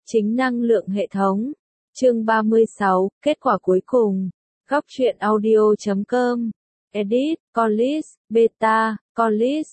Chính năng lượng hệ thống. Chương 36, kết quả cuối cùng. Góc truyện audio.com. Edit, Collis, Beta, Collis,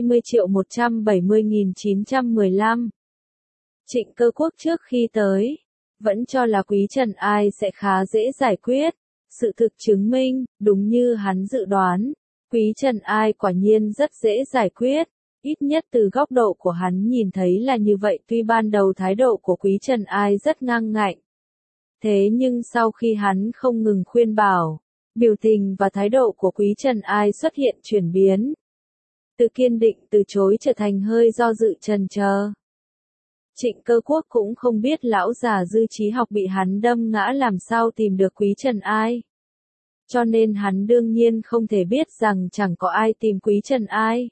20.170.915. Trịnh Cơ Quốc trước khi tới, vẫn cho là Quý Trần Ai sẽ khá dễ giải quyết. Sự thực chứng minh, đúng như hắn dự đoán, Quý Trần Ai quả nhiên rất dễ giải quyết. Ít nhất từ góc độ của hắn nhìn thấy là như vậy, tuy ban đầu thái độ của Quý Trần Ai rất ngang ngạnh. Thế nhưng sau khi hắn không ngừng khuyên bảo, biểu tình và thái độ của Quý Trần Ai xuất hiện chuyển biến. Từ kiên định từ chối trở thành hơi do dự chần chờ. Trịnh Cơ Quốc cũng không biết lão già Dư Trí Học bị hắn đâm ngã làm sao tìm được Quý Trần Ai. Cho nên hắn đương nhiên không thể biết rằng chẳng có ai tìm Quý Trần Ai.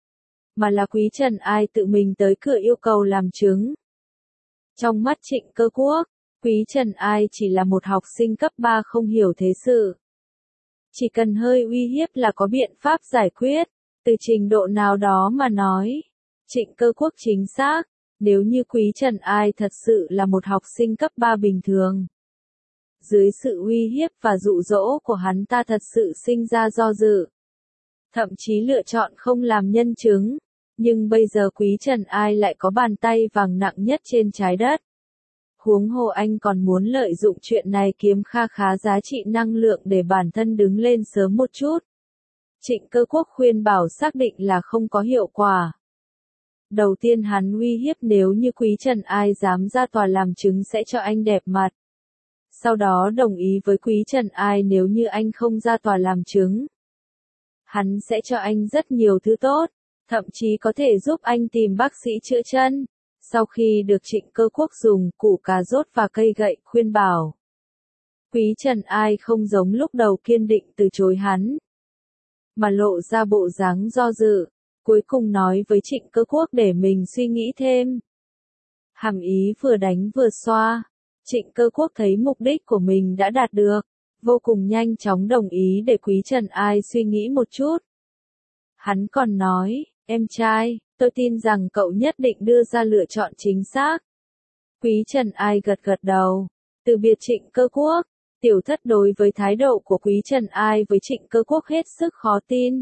Mà là Quý Trần Ai tự mình tới cửa yêu cầu làm chứng. Trong mắt Trịnh Cơ Quốc, Quý Trần Ai chỉ là một học sinh cấp 3 không hiểu thế sự. Chỉ cần hơi uy hiếp là có biện pháp giải quyết, từ trình độ nào đó mà nói. Trịnh Cơ Quốc chính xác, nếu như Quý Trần Ai thật sự là một học sinh cấp 3 bình thường. Dưới sự uy hiếp và dụ dỗ của hắn ta thật sự sinh ra do dự. Thậm chí lựa chọn không làm nhân chứng. Nhưng bây giờ Quý Trần Ai lại có bàn tay vàng nặng nhất trên trái đất. Huống hồ anh còn muốn lợi dụng chuyện này kiếm kha khá giá trị năng lượng để bản thân đứng lên sớm một chút. Trịnh Cơ Quốc khuyên bảo xác định là không có hiệu quả. Đầu tiên hắn uy hiếp nếu như Quý Trần Ai dám ra tòa làm chứng sẽ cho anh đẹp mặt. Sau đó đồng ý với Quý Trần Ai nếu như anh không ra tòa làm chứng. Hắn sẽ cho anh rất nhiều thứ tốt. Thậm chí có thể giúp anh tìm bác sĩ chữa chân. Sau khi được Trịnh Cơ Quốc dùng củ cà rốt và cây gậy khuyên bảo. Quý Trần Ai không giống lúc đầu kiên định từ chối hắn. Mà lộ ra bộ dáng do dự. Cuối cùng nói với Trịnh Cơ Quốc để mình suy nghĩ thêm. Hàm ý vừa đánh vừa xoa. Trịnh Cơ Quốc thấy mục đích của mình đã đạt được. Vô cùng nhanh chóng đồng ý để Quý Trần Ai suy nghĩ một chút. Hắn còn nói. Em trai, tôi tin rằng cậu nhất định đưa ra lựa chọn chính xác. Quý Trần Ai gật gật đầu. Từ biệt Trịnh Cơ Quốc, Tiểu Thất đối với thái độ của Quý Trần Ai với Trịnh Cơ Quốc hết sức khó tin.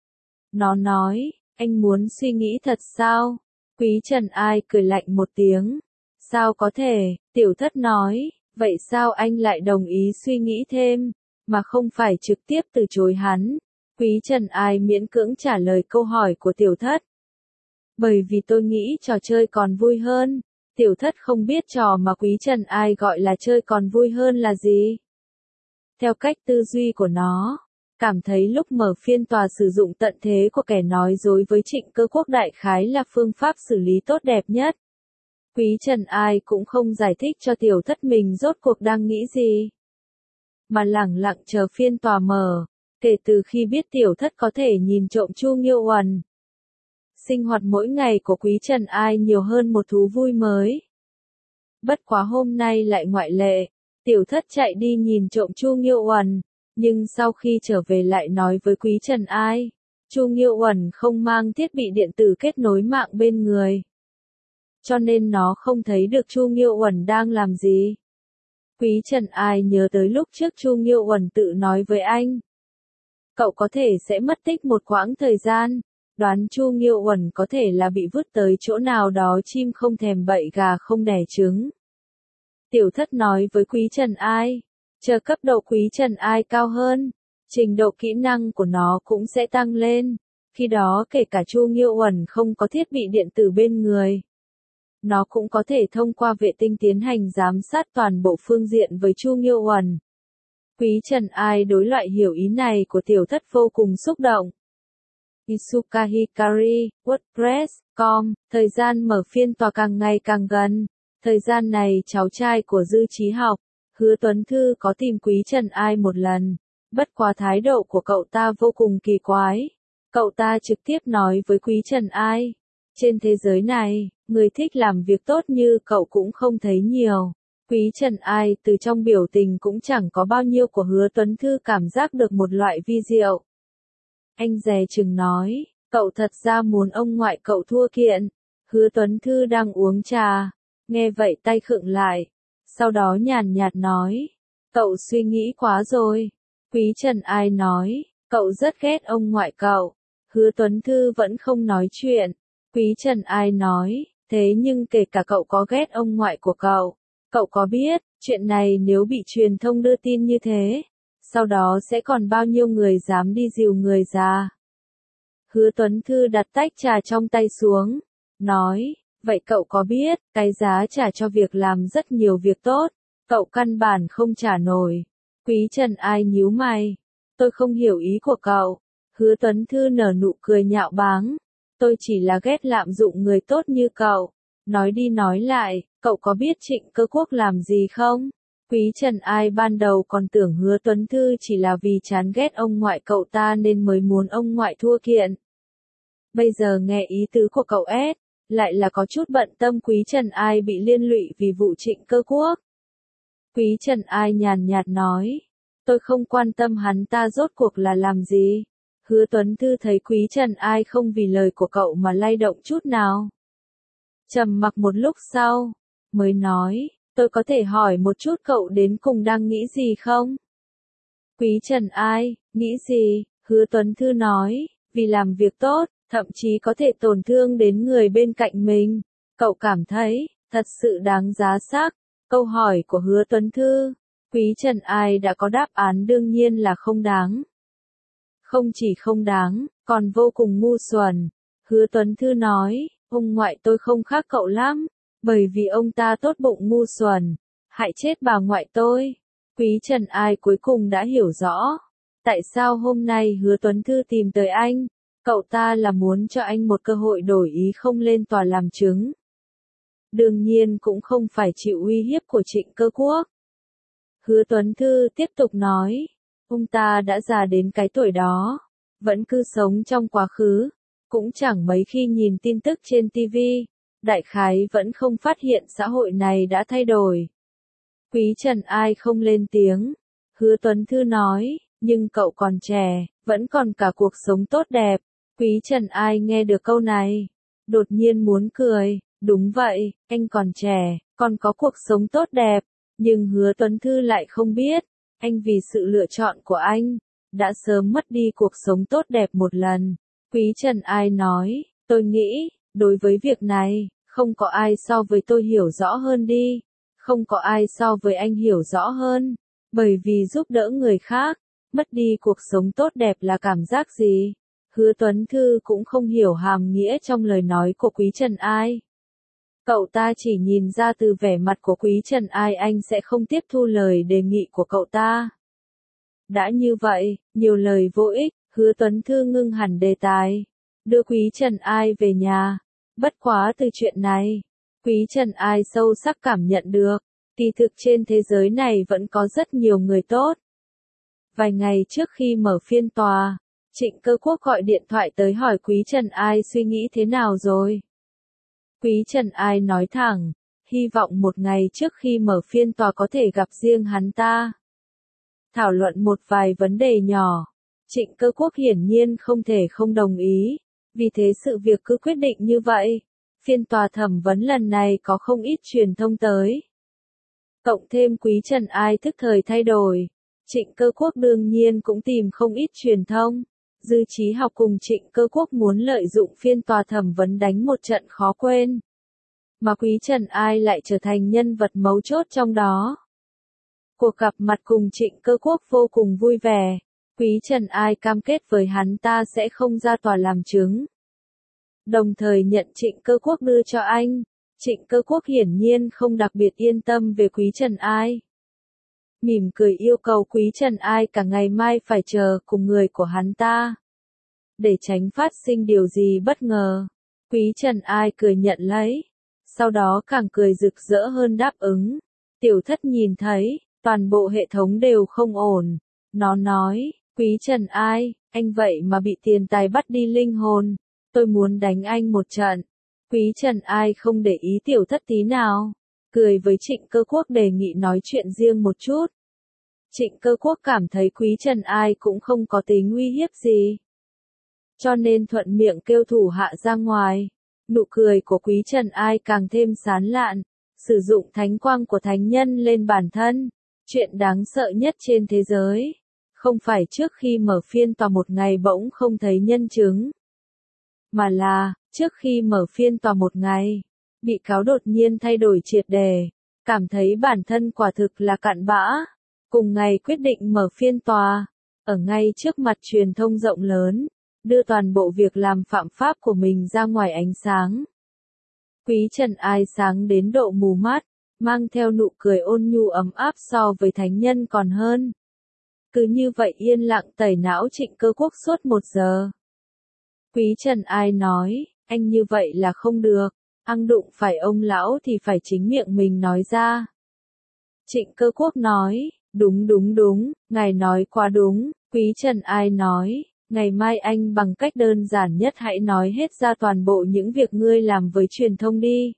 Nó nói, anh muốn suy nghĩ thật sao? Quý Trần Ai cười lạnh một tiếng. Sao có thể, Tiểu Thất nói, vậy sao anh lại đồng ý suy nghĩ thêm, mà không phải trực tiếp từ chối hắn? Quý Trần Ai miễn cưỡng trả lời câu hỏi của Tiểu Thất. Bởi vì tôi nghĩ trò chơi còn vui hơn. Tiểu Thất không biết trò mà Quý Trần Ai gọi là chơi còn vui hơn là gì. Theo cách tư duy của nó, cảm thấy lúc mở phiên tòa sử dụng tận thế của kẻ nói dối với Trịnh Cơ Quốc đại khái là phương pháp xử lý tốt đẹp nhất. Quý Trần Ai cũng không giải thích cho Tiểu Thất mình rốt cuộc đang nghĩ gì. Mà lẳng lặng chờ phiên tòa mở. Kể từ khi biết Tiểu Thất có thể nhìn trộm Chu Nghiêu Uẩn, sinh hoạt mỗi ngày của Quý Trần Ai nhiều hơn một thú vui mới. Bất quá hôm nay lại ngoại lệ, Tiểu Thất chạy đi nhìn trộm Chu Nghiêu Uẩn, nhưng sau khi trở về lại nói với Quý Trần Ai, Chu Nghiêu Uẩn không mang thiết bị điện tử kết nối mạng bên người. Cho nên nó không thấy được Chu Nghiêu Uẩn đang làm gì. Quý Trần Ai nhớ tới lúc trước Chu Nghiêu Uẩn tự nói với anh. Cậu có thể sẽ mất tích một quãng thời gian, đoán Chu Nghiêu Uẩn có thể là bị vứt tới chỗ nào đó chim không thèm bậy gà không đẻ trứng. Tiểu Thất nói với Quý Trần Ai, chờ cấp độ Quý Trần Ai cao hơn, trình độ kỹ năng của nó cũng sẽ tăng lên, khi đó kể cả Chu Nghiêu Uẩn không có thiết bị điện tử bên người. Nó cũng có thể thông qua vệ tinh tiến hành giám sát toàn bộ phương diện với Chu Nghiêu Uẩn. Quý Trần Ai đối loại hiểu ý này của Tiểu Thất vô cùng xúc động. Isuka Hikari, WordPress.com, thời gian mở phiên tòa càng ngày càng gần. Thời gian này cháu trai của Dư Trí Học, Hứa Tuấn Thư có tìm Quý Trần Ai một lần. Bất quá thái độ của cậu ta vô cùng kỳ quái. Cậu ta trực tiếp nói với Quý Trần Ai. Trên thế giới này, người thích làm việc tốt như cậu cũng không thấy nhiều. Quý Trần Ai từ trong biểu tình cũng chẳng có bao nhiêu của Hứa Tuấn Thư cảm giác được một loại vi diệu. Anh dè chừng nói, cậu thật ra muốn ông ngoại cậu thua kiện. Hứa Tuấn Thư đang uống trà, Nghe vậy tay khựng lại, sau đó nhàn nhạt nói, cậu suy nghĩ quá rồi. Quý Trần Ai nói, cậu rất ghét ông ngoại cậu. Hứa Tuấn Thư vẫn không nói chuyện. Quý Trần Ai nói, thế nhưng kể cả cậu có ghét ông ngoại của cậu có biết, chuyện này nếu bị truyền thông đưa tin như thế, sau đó sẽ còn bao nhiêu người dám đi dìu người già. Hứa Tuấn Thư đặt tách trà trong tay xuống, nói, vậy cậu có biết, cái giá trả cho việc làm rất nhiều việc tốt, cậu căn bản không trả nổi. Quý Trần Ai nhíu mày, tôi không hiểu ý của cậu. Hứa Tuấn Thư nở nụ cười nhạo báng, tôi chỉ là ghét lạm dụng người tốt như cậu. Nói đi nói lại, cậu có biết Trịnh Cơ Quốc làm gì không? Quý Trần Ai ban đầu còn tưởng Hứa Tuấn Thư chỉ là vì chán ghét ông ngoại cậu ta nên mới muốn ông ngoại thua kiện. Bây giờ nghe ý tứ của cậu ép, lại là có chút bận tâm Quý Trần Ai bị liên lụy vì vụ Trịnh Cơ Quốc. Quý Trần Ai nhàn nhạt nói, tôi không quan tâm hắn ta rốt cuộc là làm gì. Hứa Tuấn Thư thấy Quý Trần Ai không vì lời của cậu mà lay động chút nào. Trầm mặc một lúc sau, mới nói, tôi có thể hỏi một chút cậu đến cùng đang nghĩ gì không? Quý Trần Ai, nghĩ gì? Hứa Tuấn Thư nói, vì làm việc tốt, thậm chí có thể tổn thương đến người bên cạnh mình. Cậu cảm thấy, thật sự đáng giá xác. Câu hỏi của Hứa Tuấn Thư, Quý Trần Ai đã có đáp án đương nhiên là không đáng. Không chỉ không đáng, còn vô cùng ngu xuẩn. Hứa Tuấn Thư nói, ông ngoại tôi không khác cậu lắm, bởi vì ông ta tốt bụng ngu xuẩn, hại chết bà ngoại tôi. Quý Trần Ai cuối cùng đã hiểu rõ, tại sao hôm nay Hứa Tuấn Thư tìm tới anh, cậu ta là muốn cho anh một cơ hội đổi ý không lên tòa làm chứng. Đương nhiên cũng không phải chịu uy hiếp của Trịnh Cơ Quốc. Hứa Tuấn Thư tiếp tục nói, ông ta đã già đến cái tuổi đó, vẫn cứ sống trong quá khứ, cũng chẳng mấy khi nhìn tin tức trên TV, đại khái vẫn không phát hiện xã hội này đã thay đổi. Quý Trần Ai không lên tiếng, Hứa Tuấn Thư nói, nhưng cậu còn trẻ, vẫn còn cả cuộc sống tốt đẹp. Quý Trần Ai nghe được câu này, đột nhiên muốn cười, đúng vậy, anh còn trẻ, còn có cuộc sống tốt đẹp, nhưng Hứa Tuấn Thư lại không biết, anh vì sự lựa chọn của anh, đã sớm mất đi cuộc sống tốt đẹp một lần. Quý Trần Ai nói, tôi nghĩ, đối với việc này, không có ai so với tôi hiểu rõ hơn đi, không có ai so với anh hiểu rõ hơn, bởi vì giúp đỡ người khác, mất đi cuộc sống tốt đẹp là cảm giác gì? Hứa Tuấn Thư cũng không hiểu hàm nghĩa trong lời nói của Quý Trần Ai. Cậu ta chỉ nhìn ra từ vẻ mặt của Quý Trần Ai anh sẽ không tiếp thu lời đề nghị của cậu ta. Đã như vậy, nhiều lời vô ích, Hứa Tuấn Thư ngưng hẳn đề tài, đưa Quý Trần Ai về nhà. Bất quá từ chuyện này, Quý Trần Ai sâu sắc cảm nhận được, kỳ thực trên thế giới này vẫn có rất nhiều người tốt. Vài ngày trước khi mở phiên tòa, Trịnh Cơ Quốc gọi điện thoại tới hỏi Quý Trần Ai suy nghĩ thế nào rồi. Quý Trần Ai nói thẳng, hy vọng một ngày trước khi mở phiên tòa có thể gặp riêng hắn ta. Thảo luận một vài vấn đề nhỏ, Trịnh Cơ Quốc hiển nhiên không thể không đồng ý, vì thế sự việc cứ quyết định như vậy. Phiên tòa thẩm vấn lần này có không ít truyền thông tới. Cộng thêm Quý Trần Ai tức thời thay đổi, Trịnh Cơ Quốc đương nhiên cũng tìm không ít truyền thông. Dư Chí Học cùng Trịnh Cơ Quốc muốn lợi dụng phiên tòa thẩm vấn đánh một trận khó quên. Mà Quý Trần Ai lại trở thành nhân vật mấu chốt trong đó. Cuộc gặp mặt cùng Trịnh Cơ Quốc vô cùng vui vẻ. Quý Trần Ai cam kết với hắn ta sẽ không ra tòa làm chứng. Đồng thời nhận Trịnh Cơ Quốc đưa cho anh. Trịnh Cơ Quốc hiển nhiên không đặc biệt yên tâm về Quý Trần Ai. Mỉm cười yêu cầu Quý Trần Ai cả ngày mai phải chờ cùng người của hắn ta. Để tránh phát sinh điều gì bất ngờ, Quý Trần Ai cười nhận lấy. Sau đó càng cười rực rỡ hơn đáp ứng. Tiểu Thất nhìn thấy, toàn bộ hệ thống đều không ổn. Nó nói, Quý Trần Ai, anh vậy mà bị tiền tài bắt đi linh hồn. Tôi muốn đánh anh một trận. Quý Trần Ai không để ý Tiểu Thất tí nào. Cười với Trịnh Cơ Quốc đề nghị nói chuyện riêng một chút. Trịnh Cơ Quốc cảm thấy Quý Trần Ai cũng không có tính uy hiếp gì, cho nên thuận miệng kêu thủ hạ ra ngoài. Nụ cười của Quý Trần Ai càng thêm sán lạn. Sử dụng thánh quang của thánh nhân lên bản thân. Chuyện đáng sợ nhất trên thế giới. Không phải trước khi mở phiên tòa một ngày bỗng không thấy nhân chứng. Mà là, trước khi mở phiên tòa một ngày, bị cáo đột nhiên thay đổi triệt đề. Cảm thấy bản thân quả thực là cặn bã. Cùng ngày quyết định mở phiên tòa. Ở ngay trước mặt truyền thông rộng lớn. Đưa toàn bộ việc làm phạm pháp của mình ra ngoài ánh sáng. Quý Trần Ai sáng đến độ mù mắt, mang theo nụ cười ôn nhu ấm áp so với thánh nhân còn hơn. Cứ như vậy yên lặng tẩy não Trịnh Cơ Quốc suốt 1 giờ. Quý Trần Ai nói, anh như vậy là không được, ăn đụng phải ông lão thì phải chính miệng mình nói ra. Trịnh Cơ Quốc nói, đúng, ngài nói quá đúng. Quý Trần Ai nói, ngày mai anh bằng cách đơn giản nhất hãy nói hết ra toàn bộ những việc ngươi làm với truyền thông đi.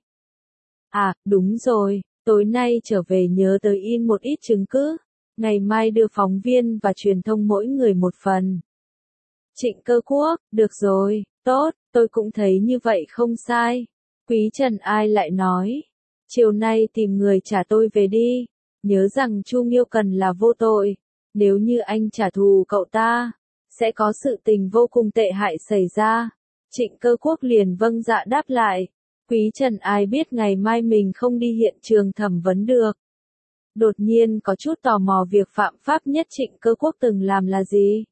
À, đúng rồi, tối nay trở về nhớ tới in một ít chứng cứ. Ngày mai đưa phóng viên và truyền thông mỗi người một phần. Trịnh Cơ Quốc, được rồi, tốt, tôi cũng thấy như vậy không sai. Quý Trần Ai lại nói, chiều nay tìm người trả tôi về đi. Nhớ rằng Chu Nghiêu Cần là vô tội. Nếu như anh trả thù cậu ta, sẽ có sự tình vô cùng tệ hại xảy ra. Trịnh Cơ Quốc liền vâng dạ đáp lại. Quý Trần Ai biết ngày mai mình không đi hiện trường thẩm vấn được. Đột nhiên có chút tò mò việc phạm pháp nhất Trịnh Cơ Quốc từng làm là gì.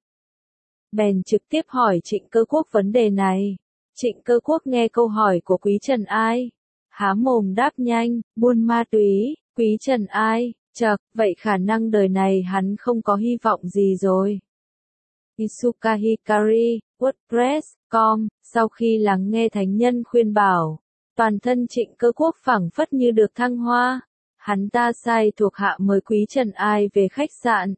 Bèn trực tiếp hỏi Trịnh Cơ Quốc vấn đề này. Trịnh Cơ Quốc nghe câu hỏi của Quý Trần Ai. Há mồm đáp nhanh, buôn ma túy. Quý Trần Ai, chậc, vậy khả năng đời này hắn không có hy vọng gì rồi. Isuka Hikari, WordPress.com, sau khi lắng nghe thánh nhân khuyên bảo, toàn thân Trịnh Cơ Quốc phảng phất như được thăng hoa. Hắn ta sai thuộc hạ mời Quý Trần Ai về khách sạn.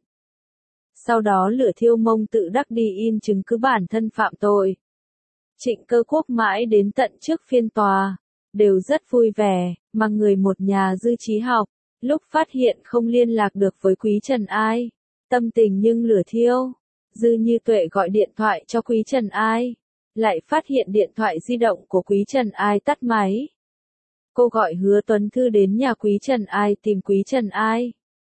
Sau đó lửa thiêu mông tự đắc đi in chứng cứ bản thân phạm tội. Trịnh Cơ Quốc mãi đến tận trước phiên tòa, đều rất vui vẻ, mà người một nhà Dư Trí Học, lúc phát hiện không liên lạc được với Quý Trần Ai, tâm tình nhưng lửa thiêu. Dư Như Tuệ gọi điện thoại cho Quý Trần Ai, lại phát hiện điện thoại di động của Quý Trần Ai tắt máy. Cô gọi Hứa Tuấn Thư đến nhà Quý Trần Ai tìm Quý Trần Ai.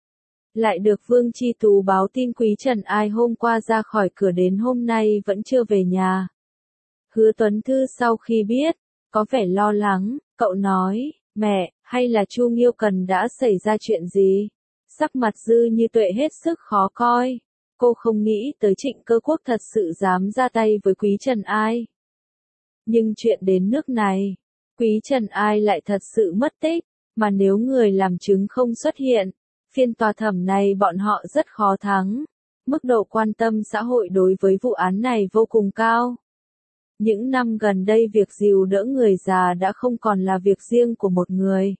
Lại được Vương Chi Tú báo tin Quý Trần Ai hôm qua ra khỏi cửa đến hôm nay vẫn chưa về nhà. Hứa Tuấn Thư sau khi biết, có vẻ lo lắng, cậu nói, mẹ, hay là Chu Nghiêu Cần đã xảy ra chuyện gì? Sắc mặt Dư Như Tuệ hết sức khó coi. Cô không nghĩ tới Trịnh Cơ Quốc thật sự dám ra tay với Quý Trần Ai. Nhưng chuyện đến nước này, Quý Trần Ai lại thật sự mất tích, mà nếu người làm chứng không xuất hiện, phiên tòa thẩm này bọn họ rất khó thắng. Mức độ quan tâm xã hội đối với vụ án này vô cùng cao. Những năm gần đây việc dìu đỡ người già đã không còn là việc riêng của một người,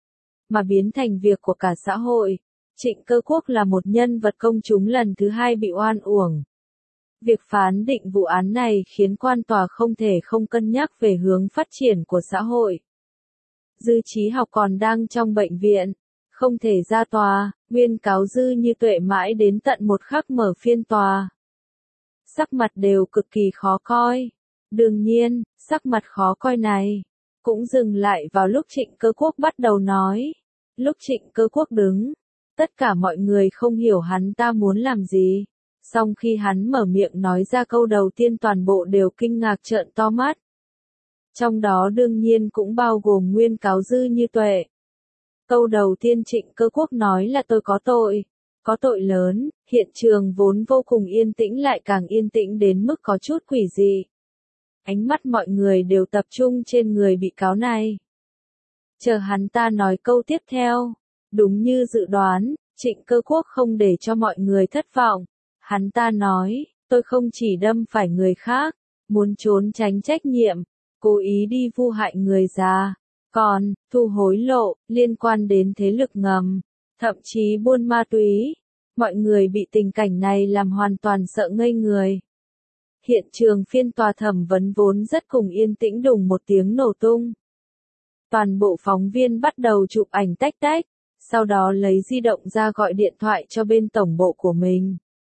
mà biến thành việc của cả xã hội. Trịnh Cơ Quốc là một nhân vật công chúng lần thứ 2 bị oan uổng. Việc phán định vụ án này khiến quan tòa không thể không cân nhắc về hướng phát triển của xã hội. Dư Trí Học còn đang trong bệnh viện, không thể ra tòa, nguyên cáo Dư Như Tuệ mãi đến tận một khắc mở phiên tòa. Sắc mặt đều cực kỳ khó coi. Đương nhiên, sắc mặt khó coi này cũng dừng lại vào lúc Trịnh Cơ Quốc bắt đầu nói. Lúc Trịnh Cơ Quốc đứng, tất cả mọi người không hiểu hắn ta muốn làm gì. Song khi hắn mở miệng nói ra câu đầu tiên toàn bộ đều kinh ngạc trợn to mắt. Trong đó đương nhiên cũng bao gồm nguyên cáo Dư Như Tuệ. Câu đầu tiên Trịnh Cơ Quốc nói là tôi có tội lớn. Hiện trường vốn vô cùng yên tĩnh lại càng yên tĩnh đến mức có chút quỷ dị. Ánh mắt mọi người đều tập trung trên người bị cáo này. Chờ hắn ta nói câu tiếp theo. Đúng như dự đoán, Trịnh Cơ Quốc không để cho mọi người thất vọng. Hắn ta nói, tôi không chỉ đâm phải người khác, muốn trốn tránh trách nhiệm, cố ý đi vu hại người già, còn, thu hối lộ, liên quan đến thế lực ngầm, thậm chí buôn ma túy. Mọi người bị tình cảnh này làm hoàn toàn sợ ngây người. Hiện trường phiên tòa thẩm vấn vốn rất cùng yên tĩnh đùng một tiếng nổ tung. Toàn bộ phóng viên bắt đầu chụp ảnh tách tách, sau đó lấy di động ra gọi điện thoại cho bên tổng bộ của mình.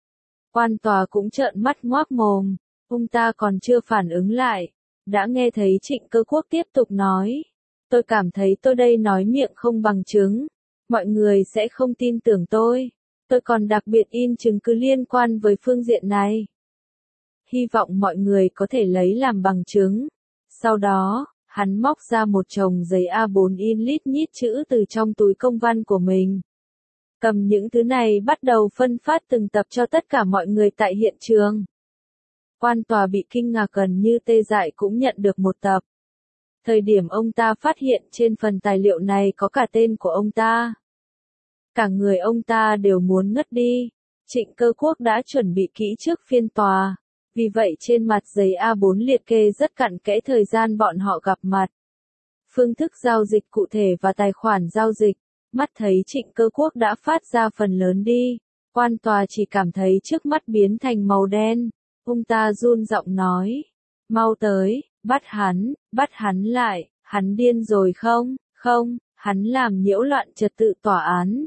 Quan tòa cũng trợn mắt ngoác mồm, ông ta còn chưa phản ứng lại, đã nghe thấy Trịnh Cơ Quốc tiếp tục nói. Tôi cảm thấy tôi đây nói miệng không bằng chứng. Mọi người sẽ không tin tưởng tôi. Tôi còn đặc biệt in chứng cứ liên quan với phương diện này. Hy vọng mọi người có thể lấy làm bằng chứng. Sau đó, hắn móc ra một chồng giấy A4 in lít nhít chữ từ trong túi công văn của mình. Cầm những thứ này bắt đầu phân phát từng tập cho tất cả mọi người tại hiện trường. Quan tòa bị kinh ngạc gần như tê dại cũng nhận được một tập. Thời điểm ông ta phát hiện trên phần tài liệu này có cả tên của ông ta. Cả người ông ta đều muốn ngất đi. Trịnh Cơ Quốc đã chuẩn bị kỹ trước phiên tòa. Vì vậy trên mặt giấy A4 liệt kê rất cặn kẽ thời gian bọn họ gặp mặt. Phương thức giao dịch cụ thể và tài khoản giao dịch. Mắt thấy Trịnh Cơ Quốc đã phát ra phần lớn đi. Quan tòa chỉ cảm thấy trước mắt biến thành màu đen. Ông ta run giọng nói. Mau tới, bắt hắn lại, hắn điên rồi không, hắn làm nhiễu loạn trật tự tòa án.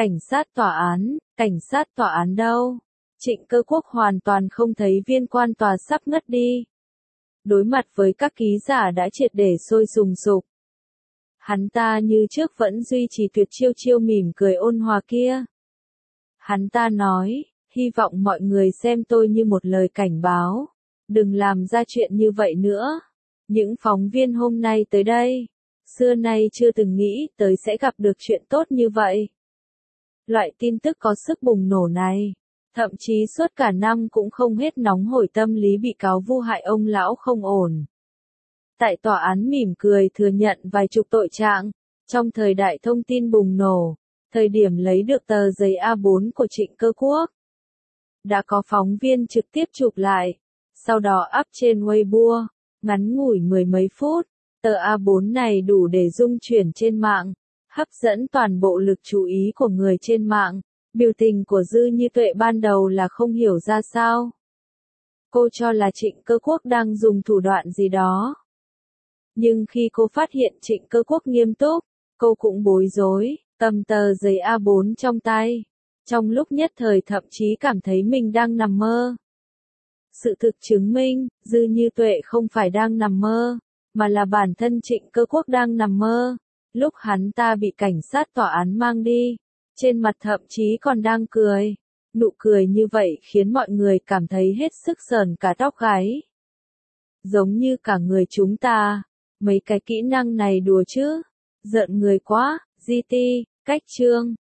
Cảnh sát tòa án đâu? Trịnh Cơ Quốc hoàn toàn không thấy viên quan tòa sắp ngất đi. Đối mặt với các ký giả đã triệt để sôi sùng sục. Hắn ta như trước vẫn duy trì tuyệt chiêu mỉm cười ôn hòa kia. Hắn ta nói, hy vọng mọi người xem tôi như một lời cảnh báo. Đừng làm ra chuyện như vậy nữa. Những phóng viên hôm nay tới đây, xưa nay chưa từng nghĩ tới sẽ gặp được chuyện tốt như vậy. Loại tin tức có sức bùng nổ này, thậm chí suốt cả năm cũng không hết nóng hổi tâm lý bị cáo vu hại ông lão không ổn. Tại tòa án mỉm cười thừa nhận vài chục tội trạng, trong thời đại thông tin bùng nổ, thời điểm lấy được tờ giấy A4 của Trịnh Cơ Quốc. Đã có phóng viên trực tiếp chụp lại, sau đó up trên Weibo, ngắn ngủi mười mấy phút, tờ A4 này đủ để dung chuyển trên mạng, hấp dẫn toàn bộ lực chú ý của người trên mạng. Biểu tình của Dư Như Tuệ ban đầu là không hiểu ra sao. Cô cho là Trịnh Cơ Quốc đang dùng thủ đoạn gì đó. Nhưng khi cô phát hiện Trịnh Cơ Quốc nghiêm túc, cô cũng bối rối, cầm tờ giấy A4 trong tay. Trong lúc nhất thời thậm chí cảm thấy mình đang nằm mơ. Sự thực chứng minh, Dư Như Tuệ không phải đang nằm mơ, mà là bản thân Trịnh Cơ Quốc đang nằm mơ. Lúc hắn ta bị cảnh sát tòa án mang đi, trên mặt thậm chí còn đang cười. Nụ cười như vậy khiến mọi người cảm thấy hết sức sởn cả tóc gáy. Giống như cả người chúng ta, mấy cái kỹ năng này đùa chứ. Giận người quá, GT, cách chương.